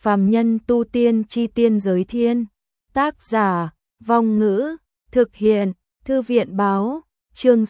Phàm nhân tu tiên chi tiên giới thiên. Tác giả, Vong Ngữ, thực hiện, Thư viện báo, chương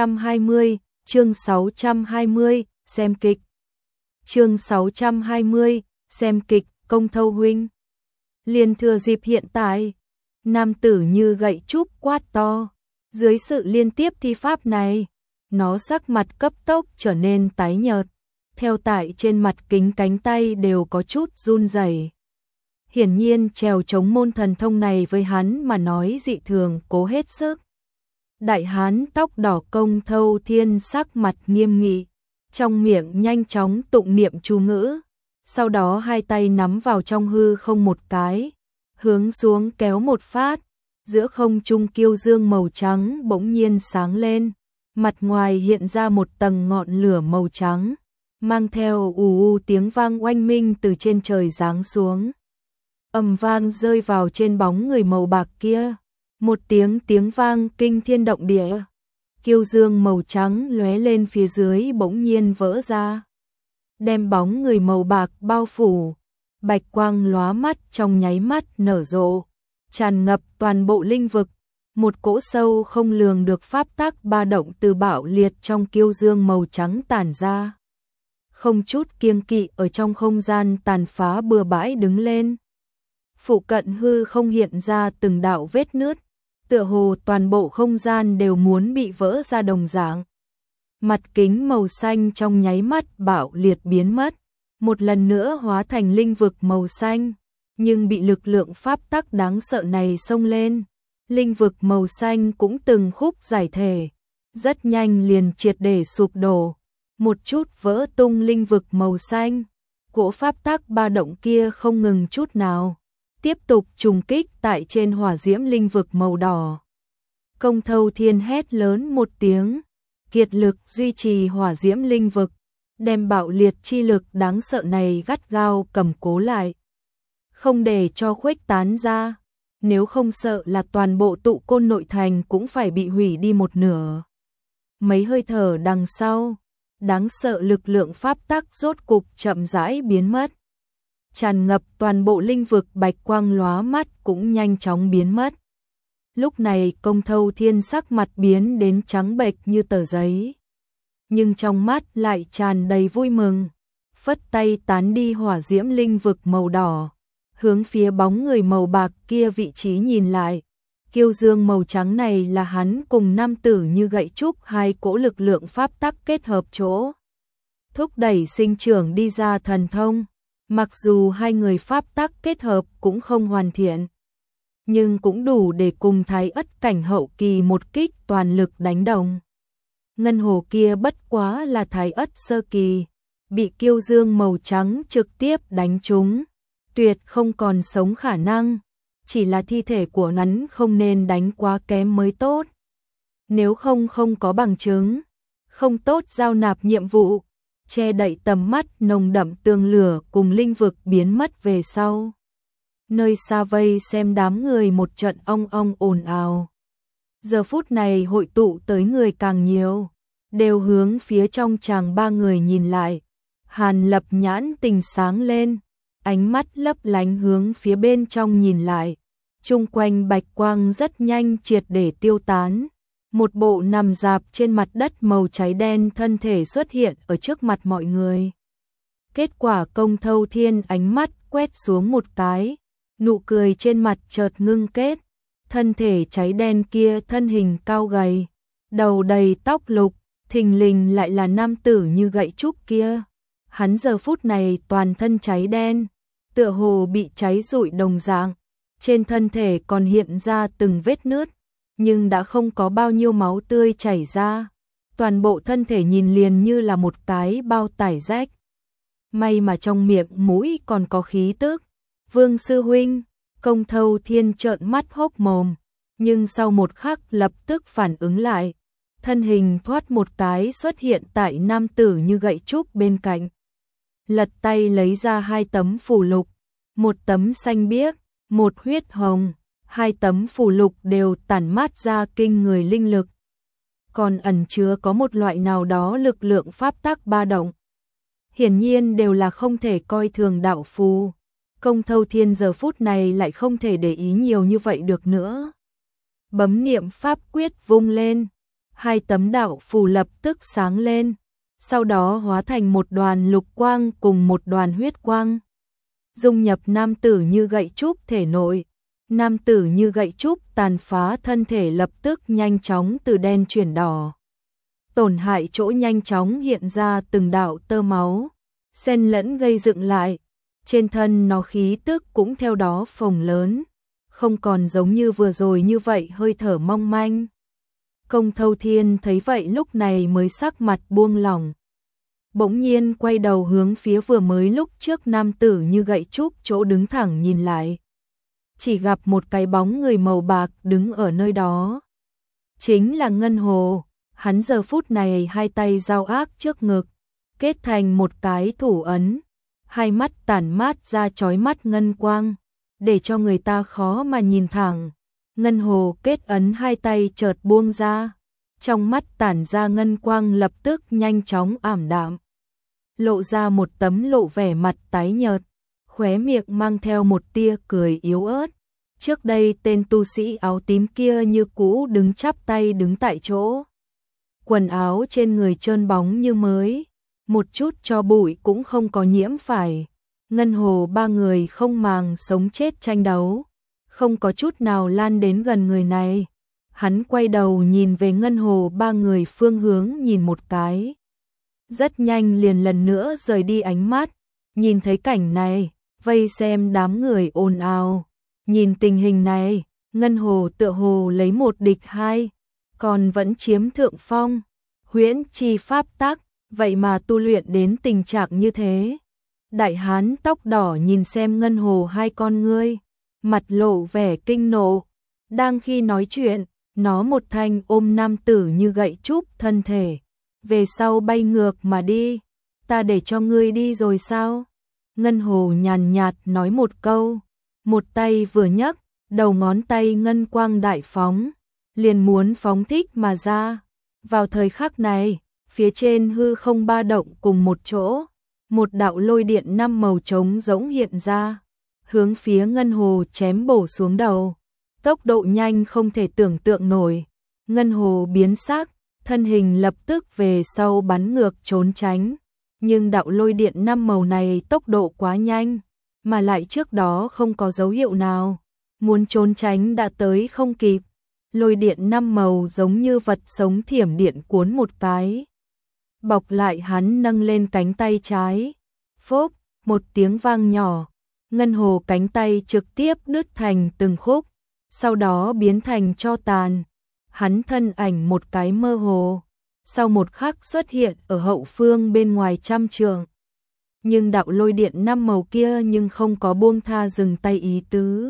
620, xem kịch. Chương 620, xem kịch, Công Thâu huynh. Liền thừa dịp hiện tại, nam tử như gậy trúc quát to, dưới sự liên tiếp thi pháp này, nó sắc mặt cấp tốc trở nên tái nhợt, theo tại trên mặt kính cánh tay đều có chút run rẩy. Hiển nhiên trèo chống môn thần thông này với hắn mà nói dị thường cố hết sức. Đại hán tóc đỏ Công Thâu Thiên sắc mặt nghiêm nghị, trong miệng nhanh chóng tụng niệm chú ngữ, sau đó hai tay nắm vào trong hư không một cái, hướng xuống kéo một phát, giữa không trung kiêu dương màu trắng bỗng nhiên sáng lên, mặt ngoài hiện ra một tầng ngọn lửa màu trắng, mang theo ù tiếng vang oanh minh từ trên trời giáng xuống. Ầm vang rơi vào trên bóng người màu bạc kia, một tiếng vang kinh thiên động địa. Kiêu dương màu trắng lóe lên phía dưới bỗng nhiên vỡ ra, đem bóng người màu bạc bao phủ, bạch quang lóa mắt trong nháy mắt nở rộ, tràn ngập toàn bộ linh vực, một cỗ sâu không lường được pháp tắc ba động từ bạo liệt trong kiêu dương màu trắng tản ra. Không chút kiêng kỵ ở trong không gian tàn phá bừa bãi đứng lên. Phụ cận hư không hiện ra từng đạo vết nứt, tựa hồ toàn bộ không gian đều muốn bị vỡ ra đồng dạng. Mặt kính màu xanh trong nháy mắt bạo liệt biến mất, một lần nữa hóa thành linh vực màu xanh, nhưng bị lực lượng pháp tắc đáng sợ này xông lên. Linh vực màu xanh cũng từng khúc giải thể, rất nhanh liền triệt để sụp đổ, một chút vỡ tung linh vực màu xanh. Cỗ pháp tắc ba động kia không ngừng chút nào, tiếp tục trùng kích tại trên hỏa diễm linh vực màu đỏ. Công Thâu Thiên hét lớn một tiếng, kiệt lực duy trì hỏa diễm linh vực, đem bạo liệt chi lực đáng sợ này gắt gao cầm cố lại, không để cho khuếch tán ra, nếu không sợ là toàn bộ tụ côn nội thành cũng phải bị hủy đi một nửa. Mấy hơi thở đằng sau, đáng sợ lực lượng pháp tắc rốt cục chậm rãi biến mất. Tràn ngập toàn bộ linh vực bạch quang lóa mắt cũng nhanh chóng biến mất. Lúc này Công Thâu Thiên sắc mặt biến đến trắng bệch như tờ giấy, nhưng trong mắt lại tràn đầy vui mừng, phất tay tán đi hỏa diễm linh vực màu đỏ, hướng phía bóng người màu bạc kia vị trí nhìn lại. Kiêu dương màu trắng này là hắn cùng nam tử như gậy trúc hai cỗ lực lượng pháp tắc kết hợp chỗ, thúc đẩy sinh trưởng đi ra thần thông. Mặc dù hai người pháp tắc kết hợp cũng không hoàn thiện, nhưng cũng đủ để cùng Thái Ất cảnh hậu kỳ một kích toàn lực đánh đồng. Ngân hồ kia bất quá là Thái Ất sơ kỳ, bị kiêu dương màu trắng trực tiếp đánh trúng, tuyệt không còn sống khả năng, chỉ là thi thể của hắn không nên đánh quá kém mới tốt. Nếu không có bằng chứng, không tốt giao nạp nhiệm vụ, che đậy tầm mắt nồng đậm tường lửa cùng linh vực biến mất về sau. Nơi xa vây xem đám người một trận ong ong ồn ào. Giờ phút này hội tụ tới người càng nhiều, đều hướng phía trong chàng ba người nhìn lại. Hàn Lập nhãn tình sáng lên, ánh mắt lấp lánh hướng phía bên trong nhìn lại. Chung quanh bạch quang rất nhanh triệt để tiêu tán. Một bộ nằm dạp trên mặt đất màu cháy đen thân thể xuất hiện ở trước mặt mọi người. Kết quả Công Thâu Thiên ánh mắt quét xuống một cái, nụ cười trên mặt chợt ngưng kết. Thân thể cháy đen kia thân hình cao gầy, đầu đầy tóc lục, thình lình lại là nam tử như gậy trúc kia. Hắn giờ phút này toàn thân cháy đen, tựa hồ bị cháy rụi đồng dạng, trên thân thể còn hiện ra từng vết nứt, nhưng đã không có bao nhiêu máu tươi chảy ra. Toàn bộ thân thể nhìn liền như là một cái bao tải rách. May mà trong miệng mũi còn có khí tức. Vương sư huynh, Công Thâu Thiên trợn mắt hốc mồm, nhưng sau một khắc lập tức phản ứng lại. Thân hình thoát một cái xuất hiện tại nam tử như gậy trúc bên cạnh. Lật tay lấy ra hai tấm phù lục, một tấm xanh biếc, một huyết hồng. Hai tấm phù lục đều tản mát ra kinh người linh lực, còn ẩn chứa có một loại nào đó lực lượng pháp tắc ba động. Hiển nhiên đều là không thể coi thường đạo phù. Công Thâu Thiên giờ phút này lại không thể để ý nhiều như vậy được nữa. Bấm niệm pháp quyết vung lên, hai tấm đạo phù lập tức sáng lên, sau đó hóa thành một đoàn lục quang cùng một đoàn huyết quang. Dung nhập nam tử Như Gậy Trúc thể nội. Nam tử Như Gậy Trúc tàn phá thân thể lập tức nhanh chóng từ đen chuyển đỏ. Tổn hại chỗ nhanh chóng hiện ra từng đạo tơ máu, xen lẫn gây dựng lại. Trên thân nó khí tức cũng theo đó phồng lớn, không còn giống như vừa rồi như vậy hơi thở mong manh. Công Thâu Thiên thấy vậy lúc này mới sắc mặt buông lỏng. Bỗng nhiên quay đầu hướng phía vừa mới lúc trước nam tử Như Gậy Trúc chỗ đứng thẳng nhìn lại. Chỉ gặp một cái bóng người màu bạc đứng ở nơi đó. Chính là Ngân Hồ, hắn giờ phút này hai tay giao ác trước ngực, kết thành một cái thủ ấn, hai mắt tản mát ra chói mắt ngân quang, để cho người ta khó mà nhìn thẳng. Ngân Hồ kết ấn hai tay chợt buông ra, trong mắt tản ra ngân quang lập tức nhanh chóng ảm đạm, lộ ra một tấm lộ vẻ mặt tái nhợt, khóe miệng mang theo một tia cười yếu ớt. Trước đây tên tu sĩ áo tím kia như cũ đứng chắp tay đứng tại chỗ. Quần áo trên người trơn bóng như mới, một chút tro bụi cũng không có nhiễm phải. Ngân Hồ ba người không màng sống chết tranh đấu, không có chút nào lan đến gần người này. Hắn quay đầu nhìn về Ngân Hồ ba người phương hướng nhìn một cái. Rất nhanh liền lần nữa rời đi ánh mắt, nhìn thấy cảnh này, vây xem đám người ồn ào. Nhìn tình hình này, Ngân Hồ tựa hồ lấy một địch hai, còn vẫn chiếm thượng phong. Huyễn chi pháp tắc, vậy mà tu luyện đến tình trạng như thế. Đại hán tóc đỏ nhìn xem Ngân Hồ hai con ngươi, mặt lộ vẻ kinh nộ. Đang khi nói chuyện, nó một thanh ôm nam tử Như Gậy Trúc thân thể, về sau bay ngược mà đi. Ta để cho ngươi đi rồi sao? Ngân Hồ nhàn nhạt nói một câu, một tay vừa nhấc, đầu ngón tay ngân quang đại phóng, liền muốn phóng thích mà ra. Vào thời khắc này, phía trên hư không ba động cùng một chỗ, một đạo lôi điện năm màu trống rỗng hiện ra, hướng phía Ngân Hồ chém bổ xuống đầu. Tốc độ nhanh không thể tưởng tượng nổi. Ngân Hồ biến sắc, thân hình lập tức về sau bắn ngược trốn tránh. Nhưng đạo lôi điện năm màu này tốc độ quá nhanh, mà lại trước đó không có dấu hiệu nào. Muốn trốn tránh đã tới không kịp. Lôi điện năm màu giống như vật sống thiểm điện cuốn một cái, bọc lại hắn nâng lên cánh tay trái. Phốp, một tiếng vang nhỏ, Ngân Hồ cánh tay trực tiếp đứt thành từng khúc, sau đó biến thành tro tàn. Hắn thân ảnh một cái mơ hồ, sau một khắc xuất hiện ở hậu phương bên ngoài trăm trượng. Nhưng đạo lôi điện năm màu kia nhưng không có buông tha dừng tay ý tứ.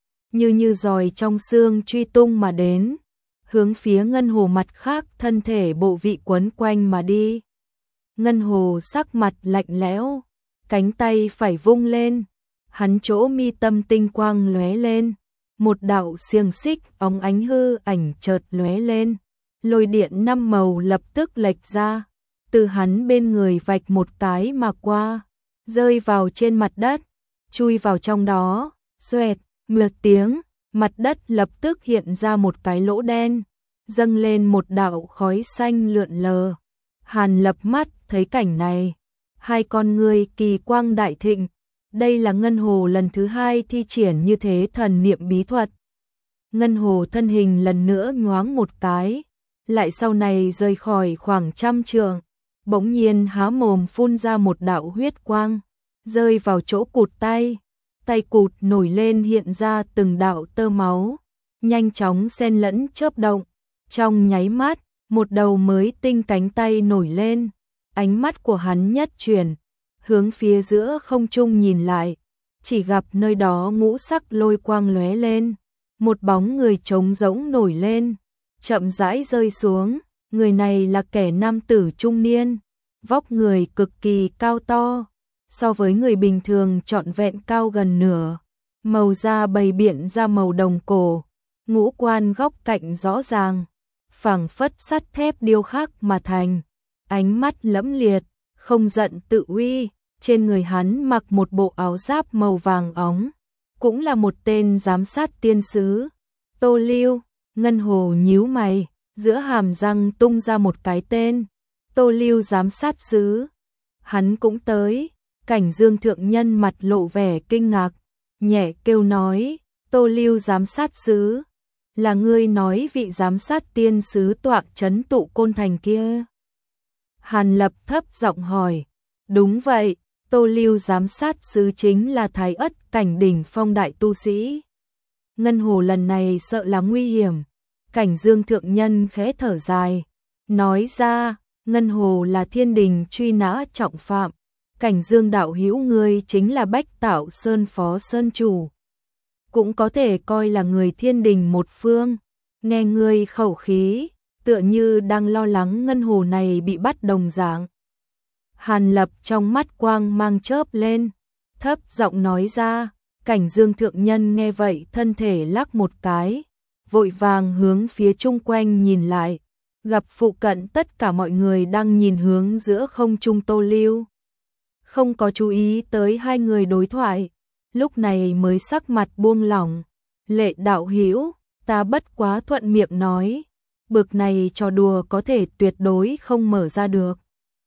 Như giòi trong xương truy tung mà đến, hướng phía Ngân Hồ mặt khác thân thể bộ vị quấn quanh mà đi. Ngân Hồ sắc mặt lạnh lẽo, cánh tay phải vung lên, hắn chỗ mi tâm tinh quang lóe lên, một đạo xiềng xích óng ánh hư ảnh chợt lóe lên, lôi điện năm màu lập tức lệch ra, từ hắn bên người vạch một cái mà qua, rơi vào trên mặt đất, chui vào trong đó. Xoẹt, một tiếng, mặt đất lập tức hiện ra một cái lỗ đen, dâng lên một đạo khói xanh lượn lờ. Hàn Lập mắt thấy cảnh này, hai con ngươi kỳ quang đại thịnh. Đây là Ngân Hồ lần thứ hai thi triển như thế thần niệm bí thuật. Ngân Hồ thân hình lần nữa nhoáng một cái, lại sau này rời khỏi khoảng trăm trượng, bỗng nhiên há mồm phun ra một đạo huyết quang, rơi vào chỗ cụt tay. Tay cụt nổi lên hiện ra từng đạo tơ máu, nhanh chóng xen lẫn chớp động. Trong nháy mắt, một đầu mới tinh cánh tay nổi lên, ánh mắt của hắn nhất chuyển, hướng phía giữa không trung nhìn lại, chỉ gặp nơi đó ngũ sắc lôi quang lóe lên, một bóng người trống rỗng nổi lên, chậm rãi rơi xuống. Người này là kẻ nam tử trung niên, vóc người cực kỳ cao to, so với người bình thường trọn vẹn cao gần nửa, màu da bày biện ra màu đồng cổ, ngũ quan góc cạnh rõ ràng, phảng phất sắt thép điêu khắc mà thành, ánh mắt lẫm liệt, không giận tự uy, trên người hắn mặc một bộ áo giáp màu vàng óng, cũng là một tên giám sát tiên sứ. Tô Lưu, Ngân Hồ nhíu mày, giữa hàm răng tung ra một cái tên. Tô Lưu giám sát sứ. Hắn cũng tới. Cảnh Dương thượng nhân mặt lộ vẻ kinh ngạc, nhẹ kêu nói, Tô Lưu giám sát sứ, là ngươi nói vị giám sát tiên sứ tọa trấn tụ Côn Thành kia? Hàn Lập thấp giọng hỏi, đúng vậy, Tô Lưu giám sát sứ chính là Thái Ất cảnh đỉnh phong đại tu sĩ. Ngân Hồ lần này sợ là nguy hiểm. Cảnh Dương thượng nhân khẽ thở dài, nói ra, Ngân Hồ là thiên đình truy nã trọng phạm. Cảnh Dương đạo hữu ngươi chính là Bách Tạo Sơn phó sơn chủ, cũng có thể coi là người thiên đình một phương. Nghe ngươi khẩu khí, tựa như đang lo lắng Ngân Hồ này bị bắt đồng dạng. Hàn Lập trong mắt quang mang chớp lên, thấp giọng nói ra. Cảnh Dương thượng nhân nghe vậy thân thể lắc một cái, vội vàng hướng phía chung quanh nhìn lại, gặp phụ cận tất cả mọi người đang nhìn hướng giữa không trung Tô Lưu, không có chú ý tới hai người đối thoại, lúc này mới sắc mặt buông lỏng. Lệ đạo hữu, ta bất quá thuận miệng nói, bực này trò đùa có thể tuyệt đối không mở ra được.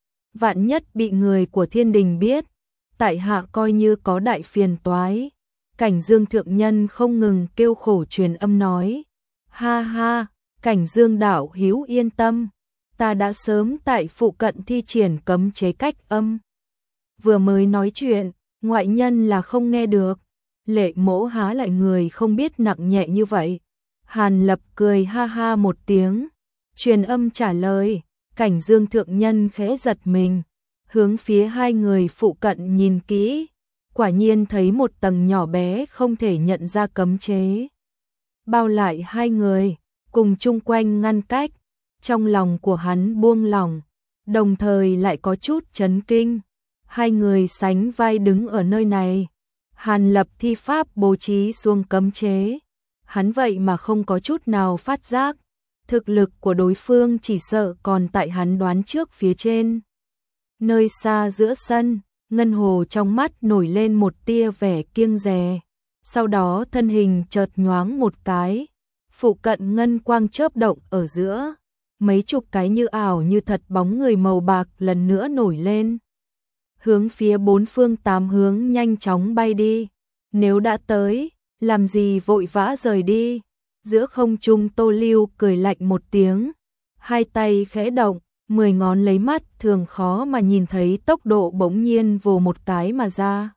Vạn nhất bị người của thiên đình biết, tại hạ coi như có đại phiền toái. Cảnh Dương thượng nhân không ngừng kêu khổ truyền âm nói, ha ha, Cảnh Dương đạo hữu yên tâm, ta đã sớm tại phụ cận thi triển cấm chế cách âm. Vừa mới nói chuyện, ngoại nhân là không nghe được. Lệ Mỗ há lại người không biết nặng nhẹ như vậy. Hàn Lập cười ha ha một tiếng, truyền âm trả lời. Cảnh Dương thượng nhân khẽ giật mình, hướng phía hai người phụ cận nhìn kỹ, quả nhiên thấy một tầng nhỏ bé không thể nhận ra cấm chế bao lại hai người, cùng chung quanh ngăn cách. Trong lòng của hắn buông lỏng, đồng thời lại có chút chấn kinh. Hai người sánh vai đứng ở nơi này, Hàn Lập thi pháp bố trí xuống cấm chế, hắn vậy mà không có chút nào phát giác. Thực lực của đối phương chỉ sợ còn tại hắn đoán trước phía trên. Nơi xa giữa sân, Ngân Hồ trong mắt nổi lên một tia vẻ kiêng dè, sau đó thân hình chợt nhoáng một cái, phụ cận ngân quang chớp động ở giữa, mấy chục cái như ảo như thật bóng người màu bạc lần nữa nổi lên, hướng phía bốn phương tám hướng nhanh chóng bay đi. Nếu đã tới, làm gì vội vã rời đi? Giữa không trung Tô Lưu cười lạnh một tiếng, hai tay khẽ động, 10 ngón lấy mắt thường khó mà nhìn thấy tốc độ bỗng nhiên vồ một cái mà ra.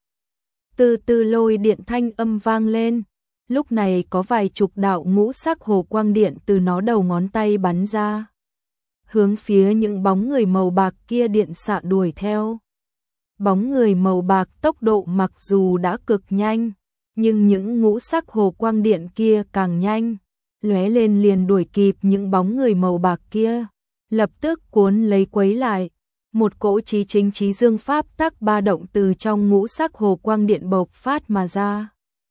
Từ từ lôi điện thanh âm vang lên, lúc này có vài chục đạo ngũ sắc hồ quang điện từ nó đầu ngón tay bắn ra, hướng phía những bóng người màu bạc kia điện xạ đuổi theo. Bóng người màu bạc tốc độ mặc dù đã cực nhanh, nhưng những ngũ sắc hồ quang điện kia càng nhanh, lóe lên liền đuổi kịp những bóng người màu bạc kia, lập tức cuốn lấy quấy lại. Một cỗ chí chính chí dương pháp tắc ba động từ trong ngũ sắc hồ quang điện bộc phát mà ra,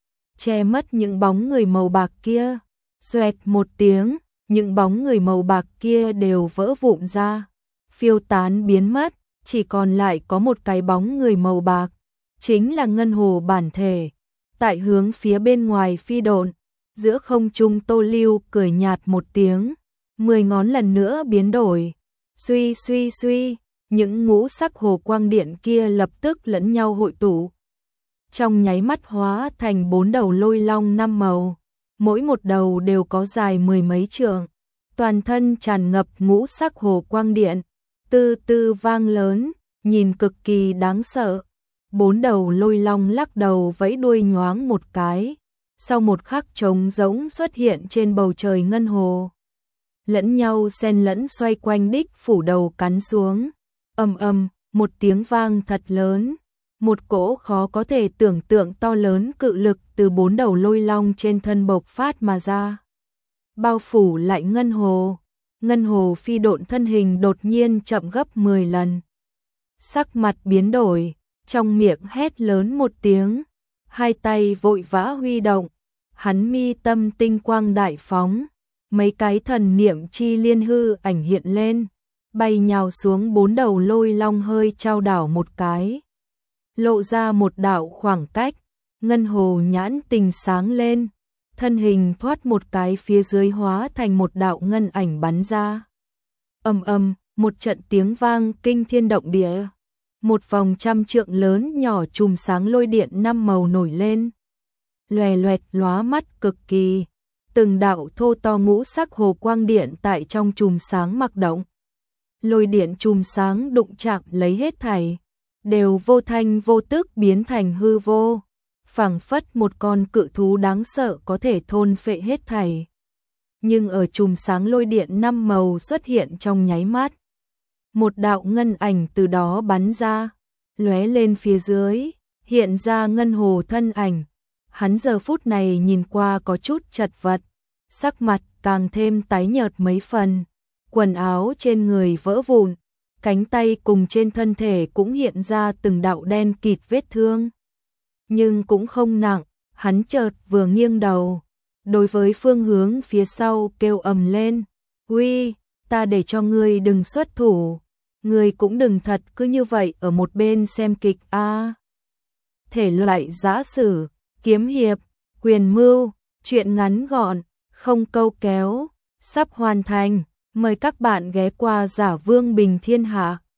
che mất những bóng người màu bạc kia. Xoẹt một tiếng, những bóng người màu bạc kia đều vỡ vụn ra, phiêu tán biến mất, chỉ còn lại có một cái bóng người màu bạc, chính là Ngân Hồ bản thể, tại hướng phía bên ngoài phi độn. Giữa không trung Tô Lưu cười nhạt một tiếng, 10 ngón lần nữa biến đổi, suy suy suy, những ngũ sắc hồ quang điện kia lập tức lẫn nhau hội tụ, trong nháy mắt hóa thành 4 đầu lôi long 5 màu, mỗi một đầu đều có dài 10 mấy trượng, toàn thân tràn ngập ngũ sắc hồ quang điện, từ từ vang lớn, nhìn cực kỳ đáng sợ. 4 đầu lôi long lắc đầu vẫy đuôi nhoáng một cái, sau một khắc trống rỗng xuất hiện trên bầu trời ngân hồ, lẫn nhau xen lẫn xoay quanh đích phủ đầu cắn xuống. Ầm ầm, một tiếng vang thật lớn, một cỗ khó có thể tưởng tượng to lớn cự lực từ 4 đầu lôi long trên thân bộc phát mà ra, bao phủ lại ngân hồ. Ngân hồ phi độn thân hình đột nhiên chậm gấp 10 lần, sắc mặt biến đổi, trong miệng hét lớn một tiếng, hai tay vội vã huy động, hắn mi tâm tinh quang đại phóng, mấy cái thần niệm chi liên hư ảnh hiện lên, bay nhào xuống 4 đầu lôi long hơi trao đảo một cái. lộ ra một đạo khoảng cách, Ngân Hồ nhãn tình sáng lên, thân hình thoát một cái phía dưới hóa thành một đạo ngân ảnh bắn ra. Ầm ầm, một trận tiếng vang kinh thiên động địa. Một vòng trăm trượng lớn nhỏ chùm sáng lôi điện 5 màu nổi lên. Loè loẹt lóa mắt cực kỳ. Từng đạo thô to ngũ sắc hồ quang điện tại trong chùm sáng mặc động. Lôi điện chùm sáng đụng chạm lấy hết thảy, đều vô thanh vô tức biến thành hư vô. Phảng phất một con cự thú đáng sợ có thể thôn phệ hết thảy. Nhưng ở chùm sáng lôi điện 5 màu xuất hiện trong nháy mắt. Một đạo ngân ảnh từ đó bắn ra, lóe lên phía dưới, hiện ra Ngân Hồ thân ảnh. Hắn giờ phút này nhìn qua có chút chật vật, sắc mặt càng thêm tái nhợt mấy phần, quần áo trên người vỡ vụn, cánh tay cùng trên thân thể cũng hiện ra từng đạo đen kịt vết thương. Nhưng cũng không nặng, hắn chợt vừa nghiêng đầu, đối với phương hướng phía sau kêu ầm lên, "Uy, ta để cho ngươi đừng xuất thủ, ngươi cũng đừng thật cứ như vậy ở một bên xem kịch a." Thể loại giã sử, kiếm hiệp, quyền mưu, truyện ngắn gọn, không câu kéo, sắp hoàn thành, mời các bạn ghé qua Giả Vương Bình Thiên Hạ.